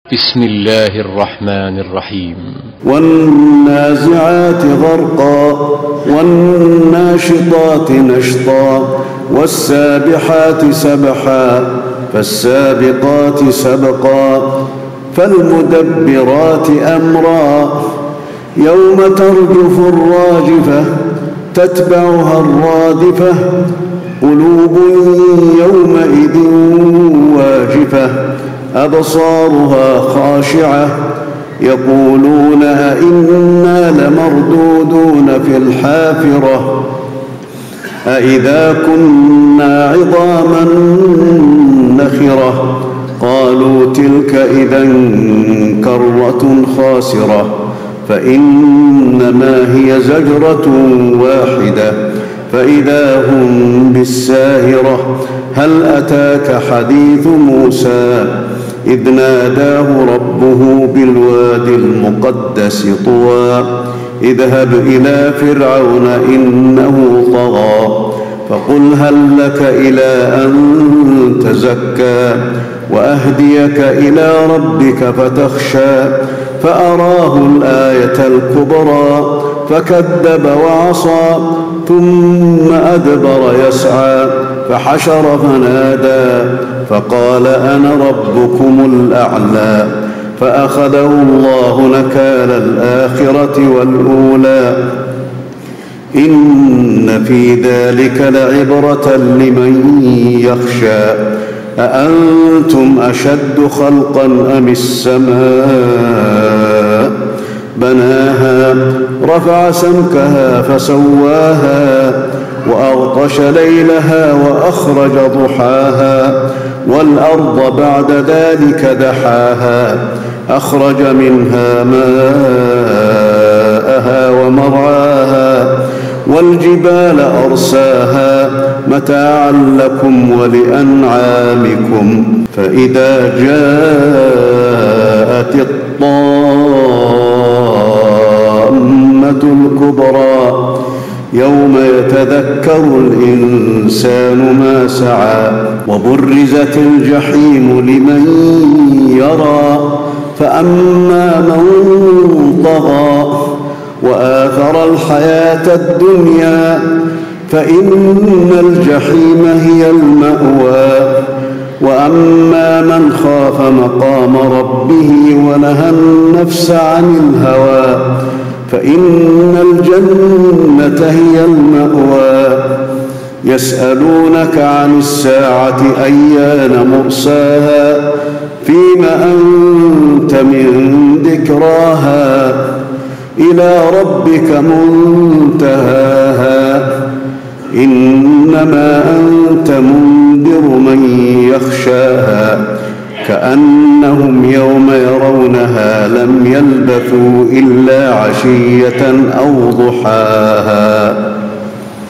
بسم الله الرحمن الرحيم. والنازعات غرقا والناشطات نشطا والسابحات سبحا فالسابقات سبقا فالمدبرات أمرا يوم ترجف الراجفة تتبعها الرادفة قلوب يومئذ واجفة أبصارها خاشعة يقولون أئنا لمردودون في الحافرة أئذا كنا عظاما نخرة قالوا تلك إذا كرة خاسرة فإنما هي زجرة واحدة فإذا هم بالساهرة هل أتاك حديث موسى إذ ناداه ربه بالوادي المقدس طوى اذهب إلى فرعون إنه طغى فقل هل لك إلى أن تزكى وأهديك إلى ربك فتخشى فأراه الآية الكبرى فكذب وعصى ثم أدبر يسعى فحشر فنادى فقال أنا ربكم الأعلى فأخذه الله نكال الآخرة والأولى إن في ذلك لعبرة لمن يخشى أأنتم أشد خلقا أم السماء بناها رفع سمكها فسواها وأغطش ليلها وأخرج ضحاها والأرض بعد ذلك دحاها أخرج منها ماءها ومرعاها والجبال أرساها متاعا لكم ولأنعامكم فإذا جاءت الطامة الكبرى يوم يتذكر الإنسان ما سعى وبرزت الجحيم لمن يرى فأما من طغى وآثر الحياة الدنيا فإن الجحيم هي المأوى وأما من خاف مقام ربه ونهى النفس عن الهوى فإن الجنة هي المأوى يسألونك عن الساعة أيان مرساها فيم أنت من ذكراها إلى ربك منتهاها إنما أنت منذر من يخشاها كأنهم يوم يرونها لم يلبثوا إلا عشية أو ضحاها.